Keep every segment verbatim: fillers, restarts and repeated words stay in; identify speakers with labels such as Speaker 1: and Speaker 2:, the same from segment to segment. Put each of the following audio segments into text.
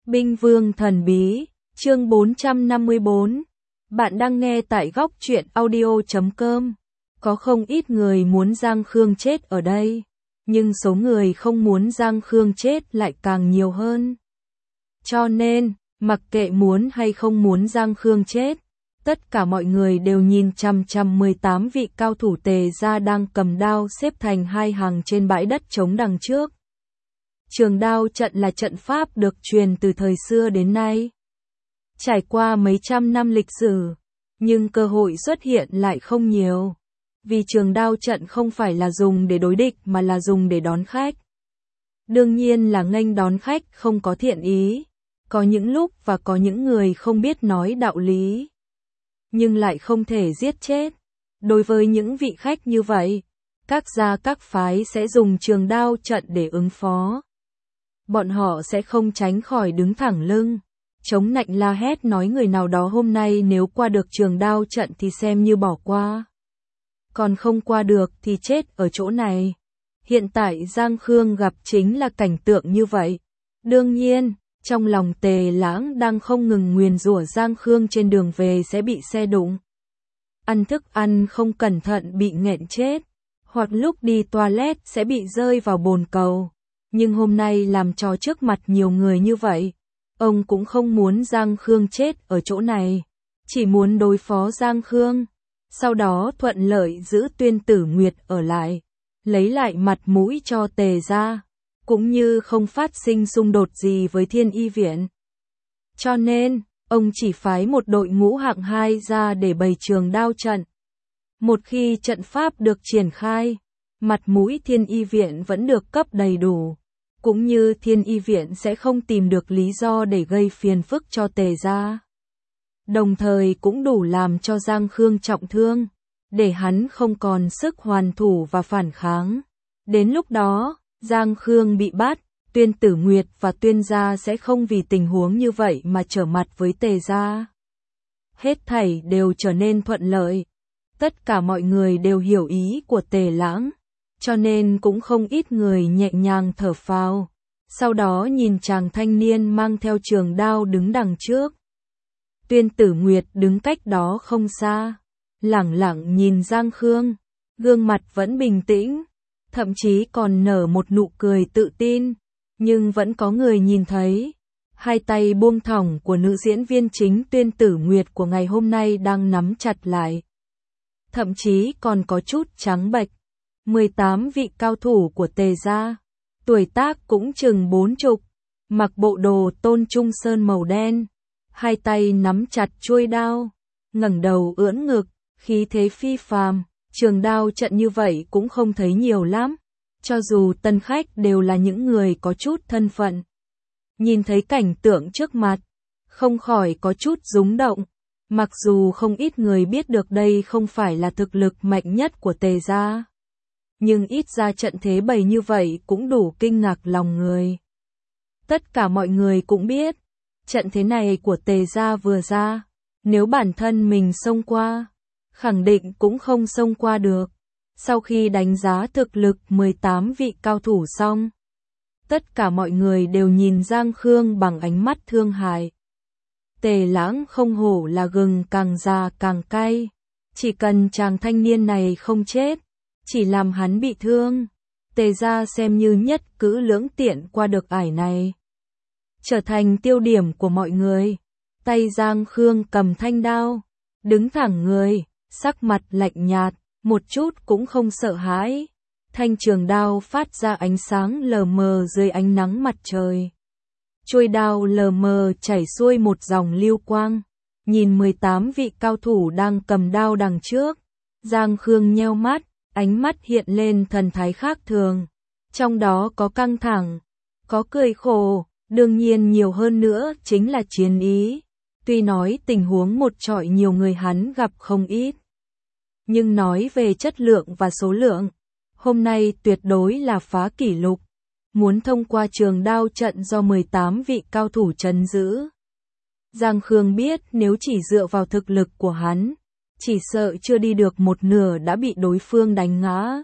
Speaker 1: Binh Vương Thần Bí, chương bốn trăm năm mươi bốn. Bạn đang nghe tại góc truyện audio chấm com. Có không ít người muốn Giang Khương chết ở đây, nhưng số người không muốn Giang Khương chết lại càng nhiều hơn. Cho nên, mặc kệ muốn hay không muốn Giang Khương chết, tất cả mọi người đều nhìn chằm chằm mười tám vị cao thủ Tề gia đang cầm đao xếp thành hai hàng trên bãi đất trống đằng trước. Trường đao trận là trận pháp được truyền từ thời xưa đến nay. Trải qua mấy trăm năm lịch sử, nhưng cơ hội xuất hiện lại không nhiều. Vì trường đao trận không phải là dùng để đối địch mà là dùng để đón khách. Đương nhiên là nghênh đón khách không có thiện ý. Có những lúc và có những người không biết nói đạo lý, nhưng lại không thể giết chết. Đối với những vị khách như vậy, các gia các phái sẽ dùng trường đao trận để ứng phó. Bọn họ sẽ không tránh khỏi đứng thẳng lưng, chống nạnh la hét nói người nào đó hôm nay nếu qua được trường đao trận thì xem như bỏ qua. Còn không qua được thì chết ở chỗ này. Hiện tại Giang Khương gặp chính là cảnh tượng như vậy. Đương nhiên, trong lòng Tề Lãng đang không ngừng nguyền rủa Giang Khương trên đường về sẽ bị xe đụng. Ăn thức ăn không cẩn thận bị nghẹn chết, hoặc lúc đi toilet sẽ bị rơi vào bồn cầu. Nhưng hôm nay làm trò trước mặt nhiều người như vậy, ông cũng không muốn Giang Khương chết ở chỗ này, chỉ muốn đối phó Giang Khương, sau đó thuận lợi giữ Tuyên Tử Nguyệt ở lại, lấy lại mặt mũi cho Tề gia, cũng như không phát sinh xung đột gì với Thiên Y Viện. Cho nên, ông chỉ phái một đội ngũ hạng hai ra để bày trường đao trận. Một khi trận pháp được triển khai, mặt mũi Thiên Y Viện vẫn được cấp đầy đủ, cũng như Thiên Y Viện sẽ không tìm được lý do để gây phiền phức cho Tề gia. Đồng thời cũng đủ làm cho Giang Khương trọng thương, để hắn không còn sức hoàn thủ và phản kháng. Đến lúc đó, Giang Khương bị bắt, Tuyên Tử Nguyệt và Tuyên gia sẽ không vì tình huống như vậy mà trở mặt với Tề gia. Hết thảy đều trở nên thuận lợi. Tất cả mọi người đều hiểu ý của Tề Lãng, cho nên cũng không ít người nhẹ nhàng thở phào. Sau đó nhìn chàng thanh niên mang theo trường đao đứng đằng trước. Tuyên Tử Nguyệt đứng cách đó không xa, lẳng lặng nhìn Giang Khương, gương mặt vẫn bình tĩnh, thậm chí còn nở một nụ cười tự tin, nhưng vẫn có người nhìn thấy. Hai tay buông thõng của nữ diễn viên chính Tuyên Tử Nguyệt của ngày hôm nay đang nắm chặt lại. Thậm chí còn có chút trắng bệch. mười tám vị cao thủ của Tề gia, tuổi tác cũng chừng bốn chục, mặc bộ đồ Tôn Trung Sơn màu đen, hai tay nắm chặt chuôi đao, ngẩng đầu ưỡn ngực, khí thế phi phàm. Trường đao trận như vậy cũng không thấy nhiều lắm, cho dù tân khách đều là những người có chút thân phận. Nhìn thấy cảnh tượng trước mặt, không khỏi có chút rúng động, mặc dù không ít người biết được đây không phải là thực lực mạnh nhất của Tề gia, nhưng ít ra trận thế bày như vậy cũng đủ kinh ngạc lòng người. Tất cả mọi người cũng biết, trận thế này của Tề gia vừa ra, nếu bản thân mình xông qua, khẳng định cũng không xông qua được. Sau khi đánh giá thực lực mười tám vị cao thủ xong, tất cả mọi người đều nhìn Giang Khương bằng ánh mắt thương hại. Tề Lãng không hổ là gừng càng già càng cay, chỉ cần chàng thanh niên này không chết, chỉ làm hắn bị thương, Tề gia xem như nhất cử lưỡng tiện qua được ải này, trở thành tiêu điểm của mọi người. Tay Giang Khương cầm thanh đao, đứng thẳng người, sắc mặt lạnh nhạt, một chút cũng không sợ hãi. Thanh trường đao phát ra ánh sáng lờ mờ dưới ánh nắng mặt trời. Chuôi đao lờ mờ chảy xuôi một dòng lưu quang. Nhìn mười tám vị cao thủ đang cầm đao đằng trước, Giang Khương nheo mắt, ánh mắt hiện lên thần thái khác thường. Trong đó có căng thẳng, có cười khổ, đương nhiên nhiều hơn nữa chính là chiến ý. Tuy nói tình huống một trọi nhiều người hắn gặp không ít, nhưng nói về chất lượng và số lượng, hôm nay tuyệt đối là phá kỷ lục. Muốn thông qua trường đao trận do mười tám vị cao thủ trấn giữ. Giang Khương biết nếu chỉ dựa vào thực lực của hắn, chỉ sợ chưa đi được một nửa đã bị đối phương đánh ngã.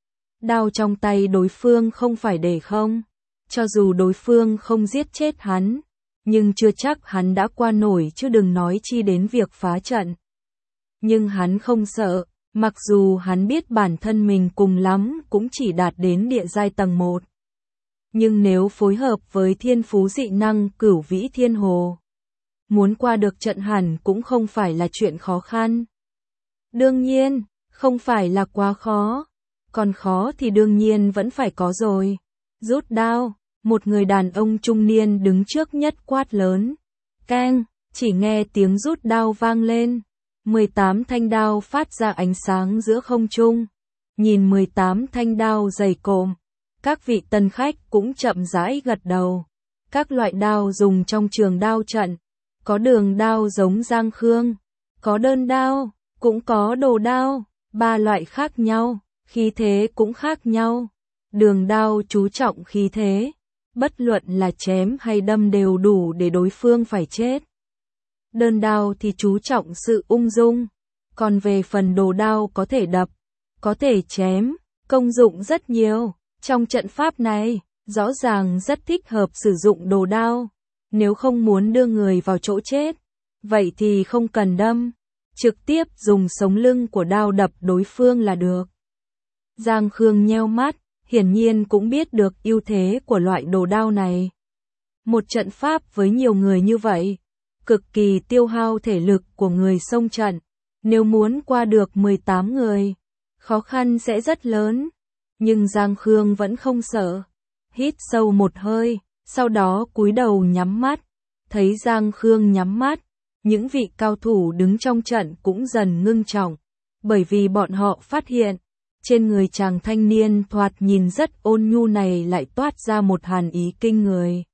Speaker 1: Đao trong tay đối phương không phải để không, cho dù đối phương không giết chết hắn, nhưng chưa chắc hắn đã qua nổi chứ đừng nói chi đến việc phá trận. Nhưng hắn không sợ, mặc dù hắn biết bản thân mình cùng lắm cũng chỉ đạt đến địa giai tầng một. Nhưng nếu phối hợp với thiên phú dị năng Cửu Vĩ Thiên Hồ, muốn qua được trận hẳn cũng không phải là chuyện khó khăn. Đương nhiên, không phải là quá khó, còn khó thì đương nhiên vẫn phải có rồi. Rút đao, một người đàn ông trung niên đứng trước nhất quát lớn. Keng, chỉ nghe tiếng rút đao vang lên. mười tám thanh đao phát ra ánh sáng giữa không trung. Nhìn mười tám thanh đao dày cộm, các vị tân khách cũng chậm rãi gật đầu. Các loại đao dùng trong trường đao trận, có đường đao giống Giang Khương, có đơn đao, cũng có đồ đao, ba loại khác nhau, khí thế cũng khác nhau. Đường đao chú trọng khí thế, bất luận là chém hay đâm đều đủ để đối phương phải chết. Đơn đao thì chú trọng sự ung dung, còn về phần đồ đao có thể đập, có thể chém, công dụng rất nhiều. Trong trận pháp này, rõ ràng rất thích hợp sử dụng đồ đao. Nếu không muốn đưa người vào chỗ chết, vậy thì không cần đâm, trực tiếp dùng sống lưng của đao đập đối phương là được. Giang Khương nheo mắt, hiển nhiên cũng biết được ưu thế của loại đồ đao này. Một trận pháp với nhiều người như vậy, cực kỳ tiêu hao thể lực của người xông trận. Nếu muốn qua được mười tám người, khó khăn sẽ rất lớn. Nhưng Giang Khương vẫn không sợ. Hít sâu một hơi, sau đó cúi đầu nhắm mắt. Thấy Giang Khương nhắm mắt, những vị cao thủ đứng trong trận cũng dần ngưng trọng. Bởi vì bọn họ phát hiện, trên người chàng thanh niên thoạt nhìn rất ôn nhu này lại toát ra một hàn ý kinh người.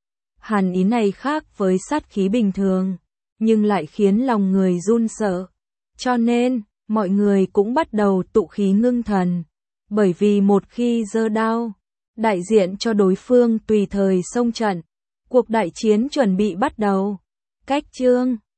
Speaker 1: Hàn ý này khác với sát khí bình thường, nhưng lại khiến lòng người run sợ. Cho nên, mọi người cũng bắt đầu tụ khí ngưng thần. Bởi vì một khi giơ đao, đại diện cho đối phương tùy thời xông trận. Cuộc đại chiến chuẩn bị bắt đầu. Cách chương